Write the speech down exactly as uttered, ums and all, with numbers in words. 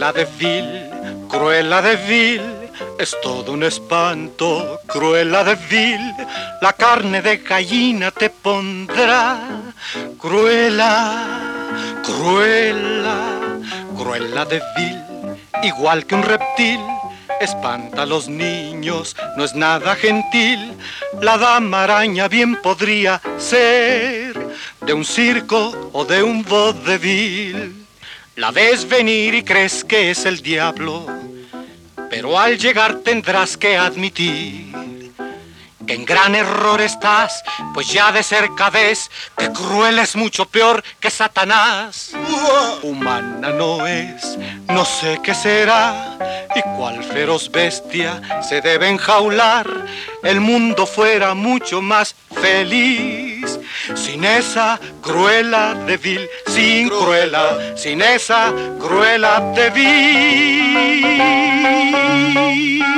Cruella de Vil, Cruella de Vil, es todo un espanto. Cruella de Vil, la carne de gallina te pondrá. Cruella, Cruella, Cruella de Vil, igual que un reptil, espanta a los niños, no es nada gentil. La dama araña bien podría ser de un circo o de un vodevil. La ves venir y crees que es el diablo, pero al llegar tendrás que admitir que en gran error estás, pues ya de cerca ves que Cruella es mucho peor que Satanás. Humana no es, no sé qué será, y cuál feroz bestia se debe enjaular. El mundo fuera mucho más feliz sin esa Cruella de Vil, sin Cruella, sin esa Cruella de Vil.